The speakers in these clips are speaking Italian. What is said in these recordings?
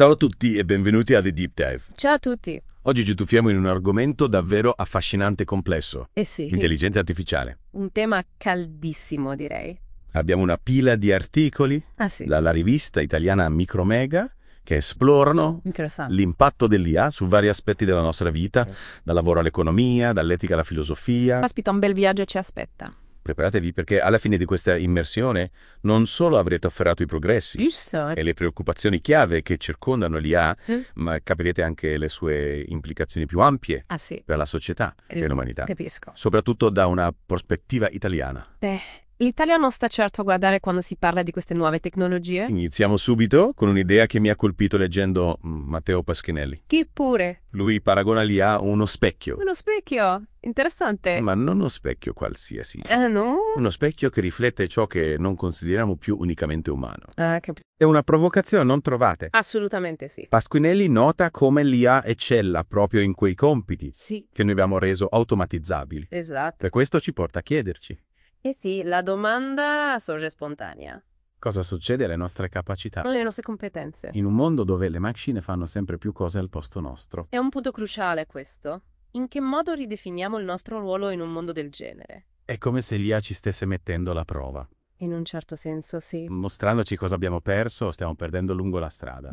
Ciao a tutti e benvenuti a The Deep Dive. Ciao a tutti. Oggi ci tuffiamo in un argomento davvero affascinante e complesso. Eh sì, L'intelligenza artificiale. un tema caldissimo direi. Abbiamo una pila di articoli Ah sì, dalla rivista italiana Micromega che esplorano interessante. l'impatto dell'IA su vari aspetti della nostra vita, dal lavoro all'economia, dall'etica alla filosofia. Caspita, un bel viaggio ci aspetta. Preparatevi perché alla fine di questa immersione non solo avrete afferrato i progressi Giusto. e le preoccupazioni chiave che circondano l'IA, Sì. ma capirete anche le sue implicazioni più ampie Ah sì, per la società e l'umanità, capisco. soprattutto da una prospettiva italiana. Beh, l'Italia non sta certo a guardare quando si parla di queste nuove tecnologie. Iniziamo subito con un'idea che mi ha colpito leggendo Matteo Paschinelli. Chi pure? Lui paragona l'IA a uno specchio, Uno specchio. Interessante. ma non uno specchio qualsiasi. Ah no? Uno specchio che riflette ciò che non consideriamo più unicamente umano. Ah, capisco. È una provocazione, non trovate? Assolutamente sì. Pasquinelli nota come l'IA eccella proprio in quei compiti Sì, che noi abbiamo reso automatizzabili. esatto. Per questo ci porta a chiederci Eh sì, la domanda sorge spontanea. cosa succede alle nostre capacità Le nostre competenze. in un mondo dove le macchine fanno sempre più cose al posto nostro. È un punto cruciale questo. In che modo ridefiniamo il nostro ruolo in un mondo del genere? È come se l'IA ci stesse mettendo alla prova, In un certo senso sì. mostrandoci cosa abbiamo perso o stiamo perdendo lungo la strada.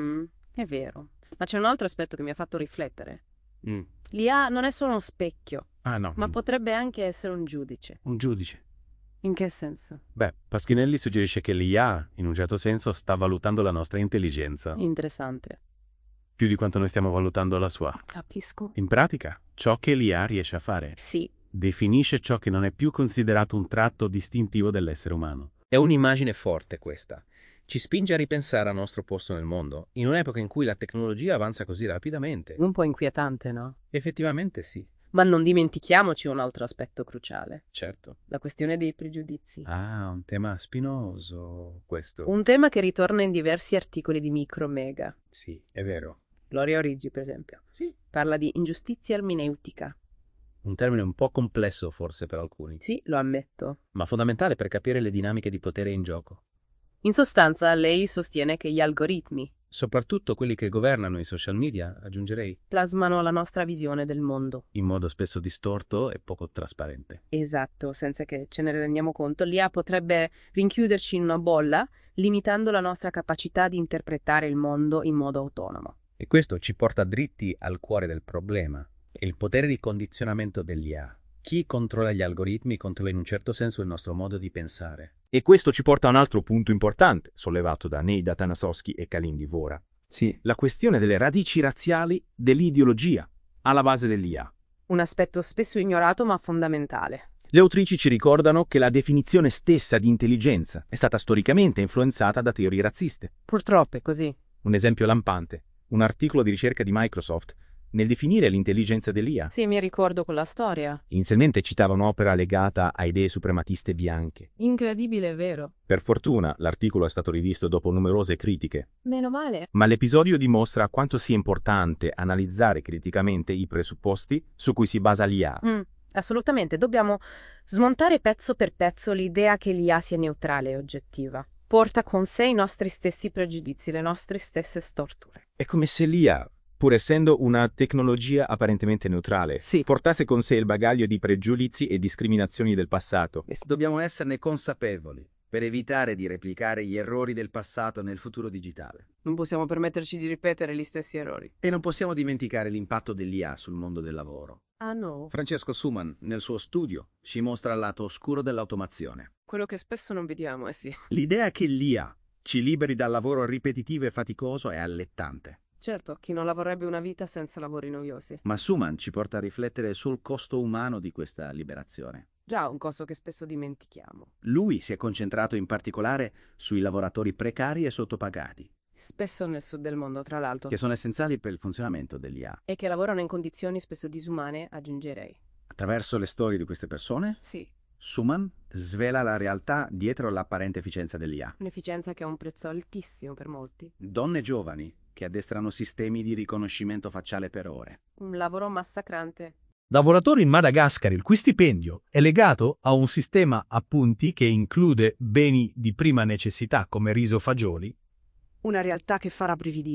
È vero. Ma c'è un altro aspetto che mi ha fatto riflettere. Mm. L'IA non è solo uno specchio, Ah no, ma potrebbe anche essere un giudice. un giudice. In che senso? Beh, Paschinelli suggerisce che l'IA, in un certo senso, sta valutando la nostra intelligenza, Interessante. più di quanto noi stiamo valutando la sua. Capisco. In pratica, ciò che l'IA riesce a fare Sì. definisce ciò che non è più considerato un tratto distintivo dell'essere umano. È un'immagine forte questa. Ci spinge a ripensare al nostro posto nel mondo, in un'epoca in cui la tecnologia avanza così rapidamente. Un po' inquietante, no? Effettivamente sì, Ma non dimentichiamoci un altro aspetto cruciale. certo. La questione dei pregiudizi. Ah, un tema spinoso questo. Un tema che ritorna in diversi articoli di Micromega. Sì, è vero. Gloria Origi, per esempio. Sì. Parla di ingiustizia ermeneutica. Un termine un po' complesso forse per alcuni, Sì, lo ammetto. ma fondamentale per capire le dinamiche di potere in gioco. In sostanza, lei sostiene che gli algoritmi Soprattutto quelli che governano i social media, aggiungerei, plasmano la nostra visione del mondo. In modo spesso distorto e poco trasparente. Esatto, senza che ce ne rendiamo conto. L'IA potrebbe rinchiuderci in una bolla, limitando la nostra capacità di interpretare il mondo in modo autonomo. E questo ci porta dritti al cuore del problema, il potere di condizionamento dell'IA. Chi controlla gli algoritmi controlla in un certo senso il nostro modo di pensare. E questo ci porta a un altro punto importante, sollevato da Neida Tanasowski e Kalin Divora. Sì. La questione delle radici razziali dell'ideologia alla base dell'IA. Un aspetto spesso ignorato ma fondamentale. Le autrici ci ricordano che la definizione stessa di intelligenza è stata storicamente influenzata da teorie razziste. Purtroppo è così. Un esempio lampante, un articolo di ricerca di Microsoft, nel definire l'intelligenza dell'IA, Sì, mi ricordo quella storia. inizialmente citava un'opera legata a idee suprematiste bianche. Incredibile, è vero. Per fortuna, l'articolo è stato rivisto dopo numerose critiche, Meno male. ma l'episodio dimostra quanto sia importante analizzare criticamente i presupposti su cui si basa l'IA. Assolutamente, dobbiamo smontare pezzo per pezzo l'idea che l'IA sia neutrale e oggettiva. Porta con sé i nostri stessi pregiudizi, le nostre stesse storture. È come se l'IA, pur essendo una tecnologia apparentemente neutrale, Sì. portasse con sé il bagaglio di pregiudizi e discriminazioni del passato. Dobbiamo esserne consapevoli per evitare di replicare gli errori del passato nel futuro digitale. Non possiamo permetterci di ripetere gli stessi errori. E non possiamo dimenticare l'impatto dell'IA sul mondo del lavoro. Ah no? Francesco Suman, nel suo studio, ci mostra il lato oscuro dell'automazione. Quello che spesso non vediamo, sì. L'idea che l'IA ci liberi dal lavoro ripetitivo e faticoso è allettante. Certo, chi non lavorerebbe una vita senza lavori noiosi. Ma Suman ci porta a riflettere sul costo umano di questa liberazione. Già, un costo che spesso dimentichiamo. Lui si è concentrato in particolare sui lavoratori precari e sottopagati, Spesso nel sud del mondo, tra l'altro. che sono essenziali per il funzionamento dell'IA. E che lavorano in condizioni spesso disumane, aggiungerei. Attraverso le storie di queste persone, Sì, Suman svela la realtà dietro l'apparente efficienza dell'IA. un'efficienza che ha un prezzo altissimo per molti. Donne giovani che addestrano sistemi di riconoscimento facciale per ore. Un lavoro massacrante. Lavoratore in Madagascar, il cui stipendio è legato a un sistema a punti che include beni di prima necessità come riso, fagioli. Una realtà che fa rabbrividire.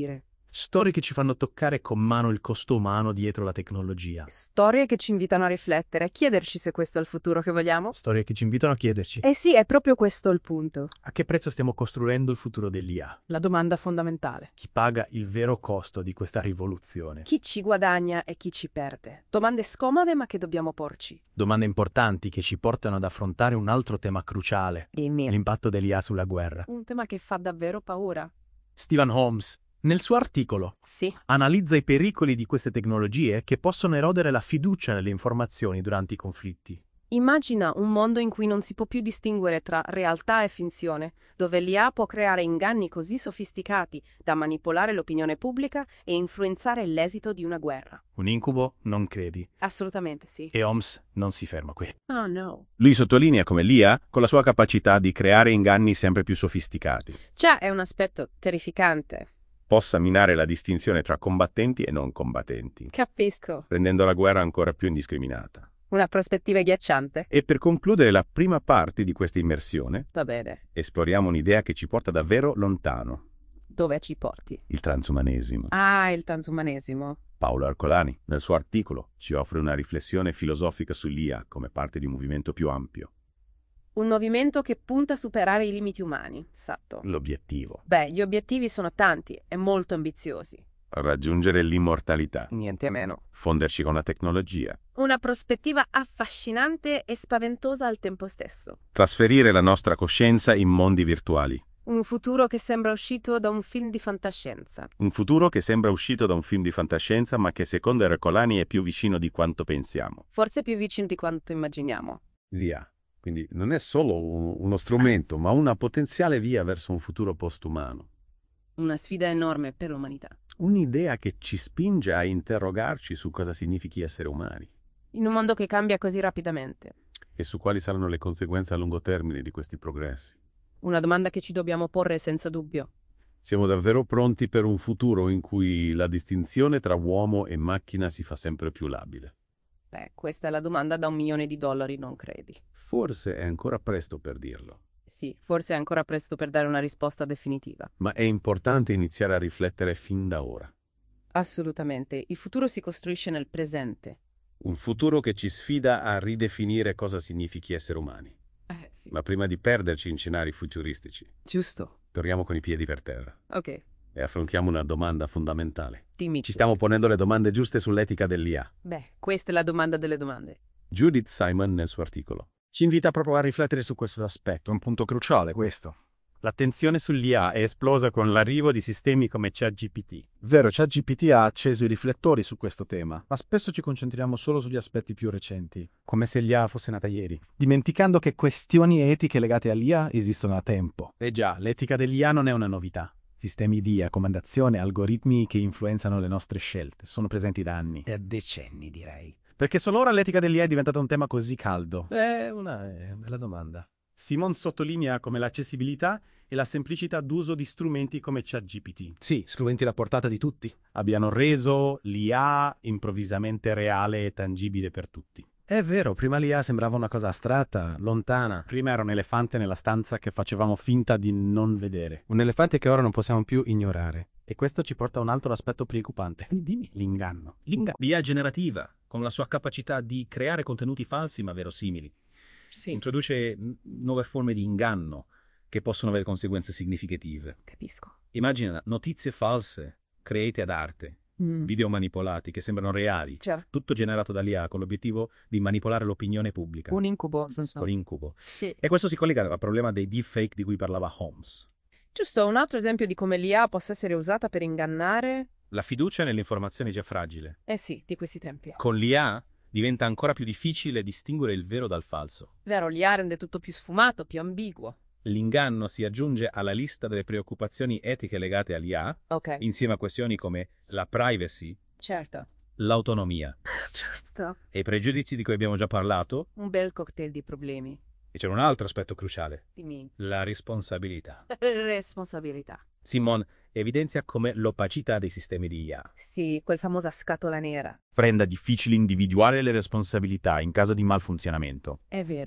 Storie che ci fanno toccare con mano il costo umano dietro la tecnologia. Storie che ci invitano a riflettere, a chiederci se questo è il futuro che vogliamo. Storie che ci invitano a chiederci Eh sì, è proprio questo il punto. a che prezzo stiamo costruendo il futuro dell'IA. La domanda fondamentale. Chi paga il vero costo di questa rivoluzione? Chi ci guadagna e chi ci perde? Domande scomode ma che dobbiamo porci. Domande importanti che ci portano ad affrontare un altro tema cruciale, Dimmi. l'impatto dell'IA sulla guerra. Un tema che fa davvero paura. Stephen Holmes, nel suo articolo, Sì. analizza i pericoli di queste tecnologie che possono erodere la fiducia nelle informazioni durante i conflitti. Immagina un mondo in cui non si può più distinguere tra realtà e finzione, dove l'IA può creare inganni così sofisticati da manipolare l'opinione pubblica e influenzare l'esito di una guerra. Un incubo, non credi? Assolutamente sì. E Holmes non si ferma qui. Oh no. Lui sottolinea come l'IA, con la sua capacità di creare inganni sempre più sofisticati, Già è un aspetto terrificante. possa minare la distinzione tra combattenti e non combattenti, Capisco. rendendo la guerra ancora più indiscriminata. Una prospettiva agghiacciante. E per concludere la prima parte di questa immersione, Va bene. esploriamo un'idea che ci porta davvero lontano, Dove ci porti? il transumanesimo. Ah, il transumanesimo. Paolo Arcolani, nel suo articolo, ci offre una riflessione filosofica sull'IA come parte di un movimento più ampio. Un movimento che punta a superare i limiti umani, esatto. L'obiettivo: Beh, gli obiettivi sono tanti e molto ambiziosi. raggiungere l'immortalità, Niente meno. fonderci con la tecnologia, Una prospettiva affascinante e spaventosa al tempo stesso. trasferire la nostra coscienza in mondi virtuali. Un futuro che sembra uscito da un film di fantascienza. Un futuro che sembra uscito da un film di fantascienza, ma che secondo Ercolani è più vicino di quanto pensiamo. Forse più vicino di quanto immaginiamo. L'IA. Quindi non è solo uno strumento, ma una potenziale via verso un futuro postumano. Una sfida enorme per l'umanità. Un'idea che ci spinge a interrogarci su cosa significhi essere umani In un mondo che cambia così rapidamente. e su quali saranno le conseguenze a lungo termine di questi progressi. Una domanda che ci dobbiamo porre senza dubbio. Siamo davvero pronti per un futuro in cui la distinzione tra uomo e macchina si fa sempre più labile? Beh, questa è la domanda da $1 milione, non credi? Forse è ancora presto per dirlo, Sì, forse è ancora presto per dare una risposta definitiva. ma è importante iniziare a riflettere fin da ora. Assolutamente. Il futuro si costruisce nel presente. Un futuro che ci sfida a ridefinire cosa significhi essere umani. Sì. Ma prima di perderci in scenari futuristici, Giusto. torniamo con i piedi per terra Ok. e affrontiamo una domanda fondamentale. Dimmi. Ci stiamo ponendo le domande giuste sull'etica dell'IA. Beh, questa è la domanda delle domande. Judith Simon nel suo articolo. Ci invita proprio a riflettere su questo aspetto. È un punto cruciale questo. L'attenzione sull'IA è esplosa con l'arrivo di sistemi come ChatGPT. Vero, ChatGPT ha acceso i riflettori su questo tema, ma spesso ci concentriamo solo sugli aspetti più recenti, Come se l'IA fosse nata ieri. dimenticando che questioni etiche legate all'IA esistono da tempo. E già, l'etica dell'IA non è una novità. Sistemi di raccomandazione, algoritmi che influenzano le nostre scelte, sono presenti da anni. Da decenni, direi. Perché solo ora l'etica dell'IA è diventata un tema così caldo? È una bella domanda. Simon sottolinea come l'accessibilità e la semplicità d'uso di strumenti come ChatGPT Sì, strumenti alla portata di tutti. abbiano reso l'IA improvvisamente reale e tangibile per tutti. È vero, prima l'IA sembrava una cosa astratta, lontana. Prima era un elefante nella stanza che facevamo finta di non vedere. Un elefante che ora non possiamo più ignorare. E questo ci porta a un altro aspetto preoccupante. Dimmi. L'inganno. L'IA generativa, con la sua capacità di creare contenuti falsi ma verosimili, Sì, introduce nuove forme di inganno che possono avere conseguenze significative. capisco. Immagina notizie false create ad arte, video manipolati che sembrano reali, Certo. tutto generato dall'IA con l'obiettivo di manipolare l'opinione pubblica. Un incubo. Con incubo. Sì. E questo si collega al problema dei deepfake di cui parlava Holmes. Giusto, un altro esempio di come l'IA possa essere usata per ingannare. La fiducia nelle informazioni è già fragile. Eh sì, di questi tempi. Con l'IA diventa ancora più difficile distinguere il vero dal falso. Vero, l'IA rende tutto più sfumato, più ambiguo. L'inganno si aggiunge alla lista delle preoccupazioni etiche legate all'IA, Ok. insieme a questioni come la privacy, Certo. l'autonomia Giusto. e i pregiudizi di cui abbiamo già parlato. Un bel cocktail di problemi. E c'è un altro aspetto cruciale, Dimmi. la responsabilità. Responsabilità. Simon evidenzia come l'opacità dei sistemi di IA Sì, quel famosa scatola nera. Renda difficile individuare le responsabilità in caso di malfunzionamento. È vero.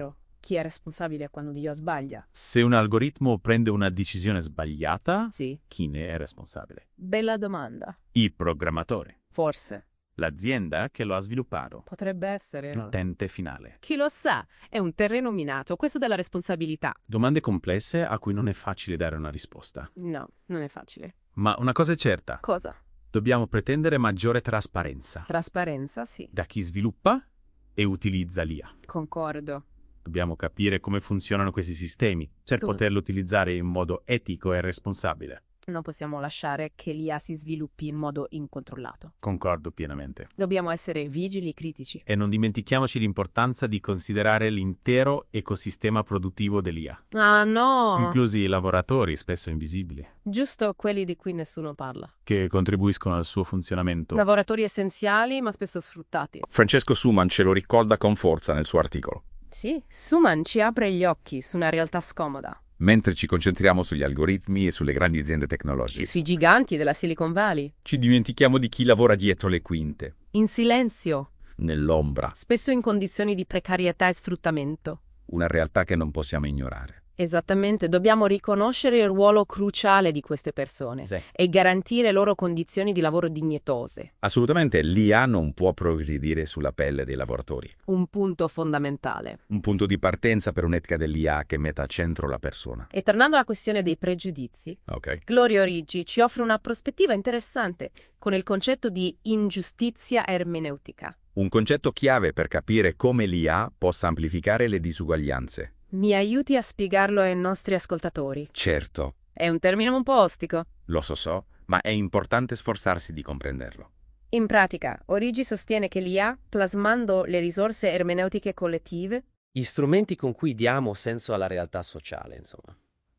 Chi è responsabile quando Dio sbaglia? Se un algoritmo prende una decisione sbagliata, Sì. chi ne è responsabile? Bella domanda. Il programmatore, Forse. l'azienda che lo ha sviluppato, Potrebbe essere. l'utente finale. Chi lo sa? È un terreno minato, questo della responsabilità. Domande complesse a cui non è facile dare una risposta. No, non è facile. Ma una cosa è certa, Cosa? dobbiamo pretendere maggiore trasparenza Trasparenza, sì. da chi sviluppa e utilizza l'IA. Concordo. Dobbiamo capire come funzionano questi sistemi per Sì. poterli utilizzare in modo etico e responsabile. Non possiamo lasciare che l'IA si sviluppi in modo incontrollato. Concordo pienamente. Dobbiamo essere vigili e critici. E non dimentichiamoci l'importanza di considerare l'intero ecosistema produttivo dell'IA, Ah, no! inclusi i lavoratori, spesso invisibili, Giusto quelli di cui nessuno parla. che contribuiscono al suo funzionamento. Lavoratori essenziali, ma spesso sfruttati. Francesco Suman ce lo ricorda con forza nel suo articolo. Sì, Suman ci apre gli occhi su una realtà scomoda. Mentre ci concentriamo sugli algoritmi e sulle grandi aziende tecnologiche, Sui giganti della Silicon Valley. ci dimentichiamo di chi lavora dietro le quinte, In silenzio, nell'ombra, spesso in condizioni di precarietà e sfruttamento. una realtà che non possiamo ignorare. Esattamente, dobbiamo riconoscere il ruolo cruciale di queste persone Sì. e garantire loro condizioni di lavoro dignitose. Assolutamente, l'IA non può progredire sulla pelle dei lavoratori. Un punto fondamentale. Un punto di partenza per un'etica dell'IA che metta a centro la persona. E tornando alla questione dei pregiudizi, Ok. Gloria Origgi ci offre una prospettiva interessante con il concetto di ingiustizia ermeneutica. Un concetto chiave per capire come l'IA possa amplificare le disuguaglianze. Mi aiuti a spiegarlo ai nostri ascoltatori. Certo, È un termine un po' ostico. lo so, ma è importante sforzarsi di comprenderlo. In pratica, Origgi sostiene che l'IA, plasmando le risorse ermeneutiche collettive, Gli strumenti con cui diamo senso alla realtà sociale, insomma.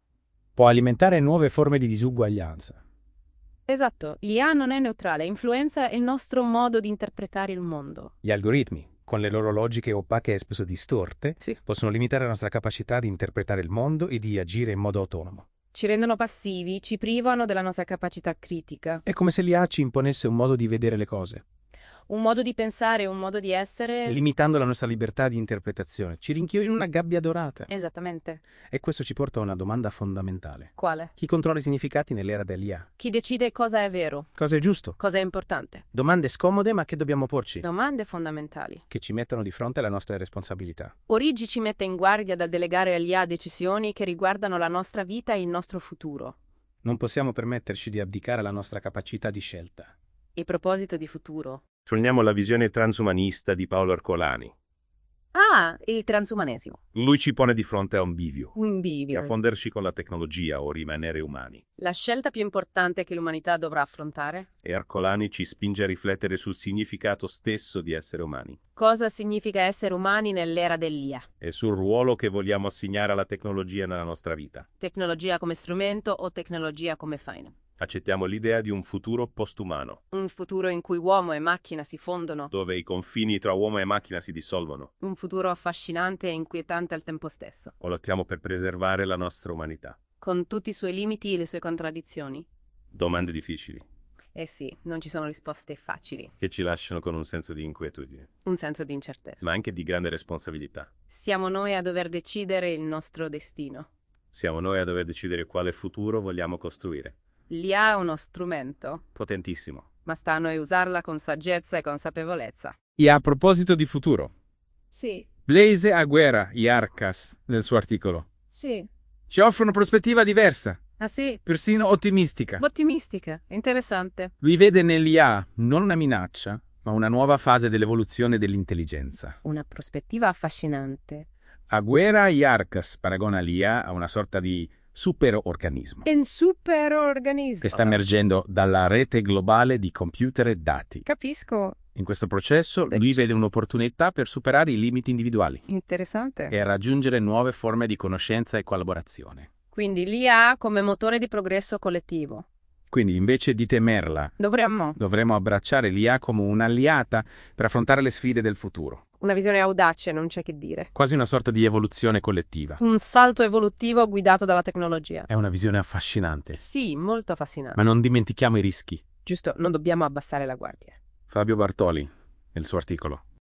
Può alimentare nuove forme di disuguaglianza. esatto, l'IA non è neutrale, influenza il nostro modo di interpretare il mondo. Gli algoritmi, con le loro logiche opache e spesso distorte, Sì. possono limitare la nostra capacità di interpretare il mondo e di agire in modo autonomo. Ci rendono passivi, ci privano della nostra capacità critica. È come se l'IA ci imponesse un modo di vedere le cose, Un modo di pensare, un modo di essere... limitando la nostra libertà di interpretazione. Ci rinchiude in una gabbia dorata. Esattamente. E questo ci porta a una domanda fondamentale. Quale? Chi controlla i significati nell'era dell'IA? Chi decide cosa è vero, Cosa è giusto? cosa è importante? Domande scomode ma che dobbiamo porci, Domande fondamentali. che ci mettono di fronte alle nostre responsabilità. Origgi ci mette in guardia dal delegare all'IA decisioni che riguardano la nostra vita e il nostro futuro. Non possiamo permetterci di abdicare alla nostra capacità di scelta. E proposito di futuro. Sogniamo la visione transumanista di Paolo Ercolani. Ah, il transumanesimo. Lui ci pone di fronte a un bivio. Un E a bivio. fonderci con la tecnologia o rimanere umani. La scelta più importante che l'umanità dovrà affrontare? E Ercolani ci spinge a riflettere sul significato stesso di essere umani Cosa significa essere umani nell'era dell'IA? e sul ruolo che vogliamo assegnare alla tecnologia nella nostra vita. Tecnologia come strumento o tecnologia come fine? Accettiamo l'idea di un futuro postumano, Un futuro in cui uomo e macchina si fondono? dove i confini tra uomo e macchina si dissolvono, Un futuro affascinante e inquietante al tempo stesso, o lottiamo per preservare la nostra umanità? con tutti i suoi limiti e le sue contraddizioni? Domande difficili, Eh sì, non ci sono risposte facili. che ci lasciano con un senso di inquietudine, Un senso di incertezza. ma anche di grande responsabilità. Siamo noi a dover decidere il nostro destino. Siamo noi a dover decidere quale futuro vogliamo costruire. L'IA è uno strumento, Potentissimo. ma sta a noi usarla con saggezza e consapevolezza. E a proposito di futuro, Sì, Blaise Aguera Iarcas, nel suo articolo, sì. ci offre una prospettiva diversa, Ah sì? persino ottimistica. Ottimistica, interessante. Lui vede nell'IA non una minaccia, ma una nuova fase dell'evoluzione dell'intelligenza. Una prospettiva affascinante. Aguera Iarcas paragona l'IA a una sorta di superorganismo Un superorganismo. che sta emergendo dalla rete globale di computer e dati. Capisco. In questo processo lui vede un'opportunità per superare i limiti individuali Interessante. e raggiungere nuove forme di conoscenza e collaborazione. Quindi l'IA come motore di progresso collettivo. Quindi invece di temerla, dovremmo abbracciare l'IA come un'alliata per affrontare le sfide del futuro. Una visione audace, non c'è che dire. Quasi una sorta di evoluzione collettiva. Un salto evolutivo guidato dalla tecnologia. È una visione affascinante, Sì, molto affascinante. ma non dimentichiamo i rischi. Giusto, non dobbiamo abbassare la guardia. Fabio Bartoli, nel suo articolo.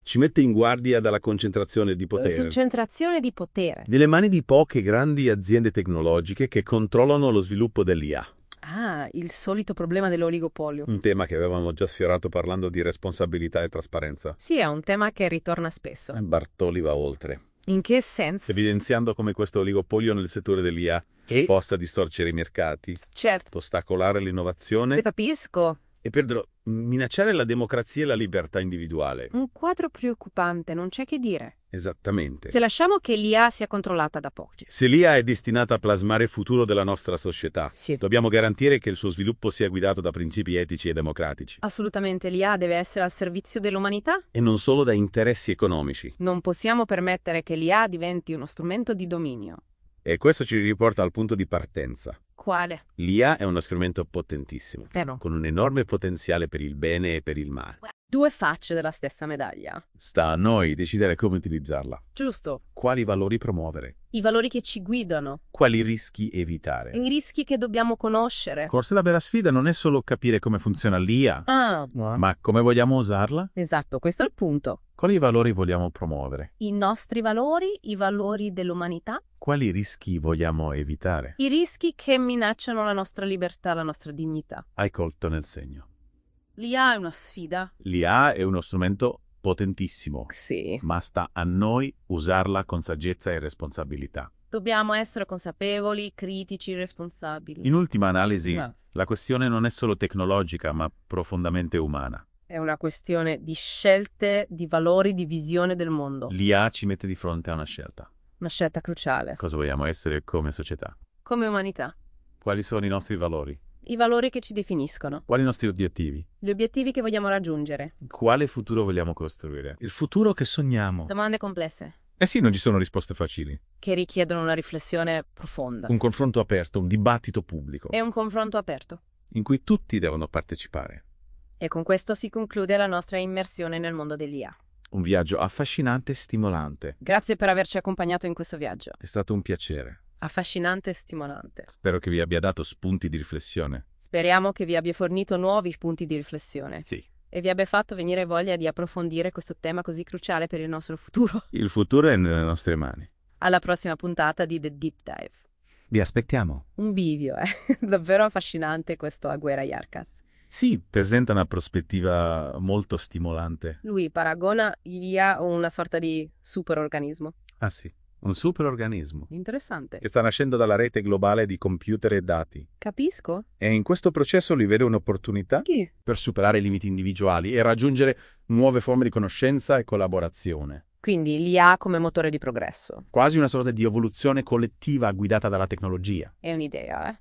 Ci mette in guardia dalla concentrazione di potere. Concentrazione di potere. Nelle mani di poche grandi aziende tecnologiche che controllano lo sviluppo dell'IA. Ah, il solito problema dell'oligopolio. Un tema che avevamo già sfiorato parlando di responsabilità e trasparenza. Sì, è un tema che ritorna spesso. Bartoli va oltre, In che senso? evidenziando come questo oligopolio nel settore dell'IA possa distorcere i mercati, Certo, ostacolare l'innovazione capisco. e minacciare la democrazia e la libertà individuale. Un quadro preoccupante, non c'è che dire. Esattamente. Se lasciamo che l'IA sia controllata da pochi. Se l'IA è destinata a plasmare il futuro della nostra società, Sì. dobbiamo garantire che il suo sviluppo sia guidato da principi etici e democratici. Assolutamente, l'IA deve essere al servizio dell'umanità. E non solo da interessi economici. Non possiamo permettere che l'IA diventi uno strumento di dominio. E questo ci riporta al punto di partenza. Quale? L'IA è uno strumento potentissimo, Vero. con un enorme potenziale per il bene e per il male. Due facce della stessa medaglia. Sta a noi decidere come utilizzarla, Giusto. quali valori promuovere, I valori che ci guidano. quali rischi evitare. I rischi che dobbiamo conoscere. Forse la vera sfida non è solo capire come funziona l'IA, Ah, ma come vogliamo usarla? esatto, questo è il punto. Quali valori vogliamo promuovere? I nostri valori, i valori dell'umanità, Quali rischi vogliamo evitare? i rischi che minacciano la nostra libertà, la nostra dignità. Hai colto nel segno. L'IA è una sfida? L'IA è uno strumento potentissimo, Sì. ma sta a noi usarla con saggezza e responsabilità. Dobbiamo essere consapevoli, critici, responsabili. In ultima analisi, Ah. la questione non è solo tecnologica, ma profondamente umana. È una questione di scelte, di valori, di visione del mondo. L'IA ci mette di fronte a una scelta. Una scelta cruciale. Cosa vogliamo essere come società? Come umanità. Quali sono i nostri valori? I valori che ci definiscono. Quali i nostri obiettivi? Gli obiettivi che vogliamo raggiungere. Quale futuro vogliamo costruire? Il futuro che sogniamo. Domande complesse. Eh sì, non ci sono risposte facili. Che richiedono una riflessione profonda. Un confronto aperto, un dibattito pubblico, E un confronto aperto. in cui tutti devono partecipare. E con questo si conclude la nostra immersione nel mondo dell'IA. Un viaggio affascinante e stimolante. Grazie per averci accompagnato in questo viaggio. È stato un piacere. Affascinante e stimolante. Spero che vi abbia dato spunti di riflessione. Speriamo che vi abbia fornito nuovi spunti di riflessione Sì. e vi abbia fatto venire voglia di approfondire questo tema così cruciale per il nostro futuro. Il futuro è nelle nostre mani. Alla prossima puntata di The Deep Dive. Vi aspettiamo. Un bivio, Davvero affascinante questo Agüera Yarkas. Sì, presenta una prospettiva molto stimolante. Lui paragona l'IA a una sorta di superorganismo. Ah sì, un superorganismo Interessante. che sta nascendo dalla rete globale di computer e dati. Capisco? E in questo processo lui vede un'opportunità Chi? per superare i limiti individuali e raggiungere nuove forme di conoscenza e collaborazione. Quindi l'IA come motore di progresso. Quasi una sorta di evoluzione collettiva guidata dalla tecnologia. È un'idea,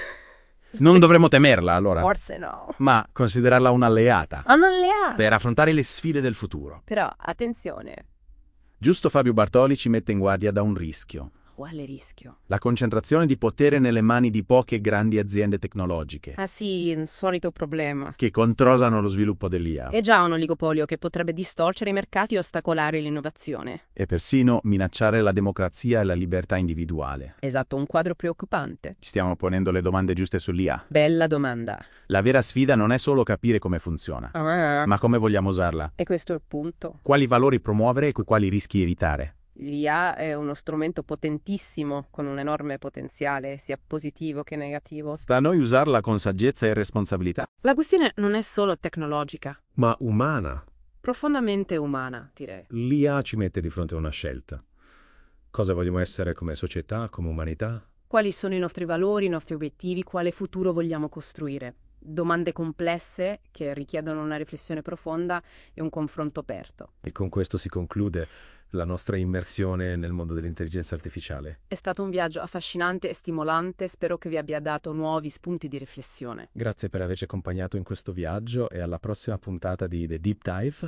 Non dovremmo temerla, allora, Forse no. ma considerarla un'alleata Un'alleata. per affrontare le sfide del futuro. Però, attenzione. Giusto Fabio Bartoli ci mette in guardia da un rischio. Quale rischio? La concentrazione di potere nelle mani di poche grandi aziende tecnologiche Ah sì, un solito problema. che controllano lo sviluppo dell'IA È già un oligopolio che potrebbe distorcere i mercati e ostacolare l'innovazione. e persino minacciare la democrazia e la libertà individuale. Esatto, un quadro preoccupante. Ci stiamo ponendo le domande giuste sull'IA. Bella domanda. La vera sfida non è solo capire come funziona, ma come vogliamo usarla. E questo è il punto. Quali valori promuovere e quali rischi evitare. L'IA è uno strumento potentissimo, con un enorme potenziale, sia positivo che negativo. Sta a noi usarla con saggezza e responsabilità. La questione non è solo tecnologica, ma umana. profondamente umana, direi. L'IA ci mette di fronte a una scelta. Cosa vogliamo essere come società, come umanità? Quali sono i nostri valori, i nostri obiettivi, quale futuro vogliamo costruire? Domande complesse che richiedono una riflessione profonda e un confronto aperto. E con questo si conclude la nostra immersione nel mondo dell'intelligenza artificiale. È stato un viaggio affascinante e stimolante, spero che vi abbia dato nuovi spunti di riflessione. Grazie per averci accompagnato in questo viaggio e alla prossima puntata di The Deep Dive.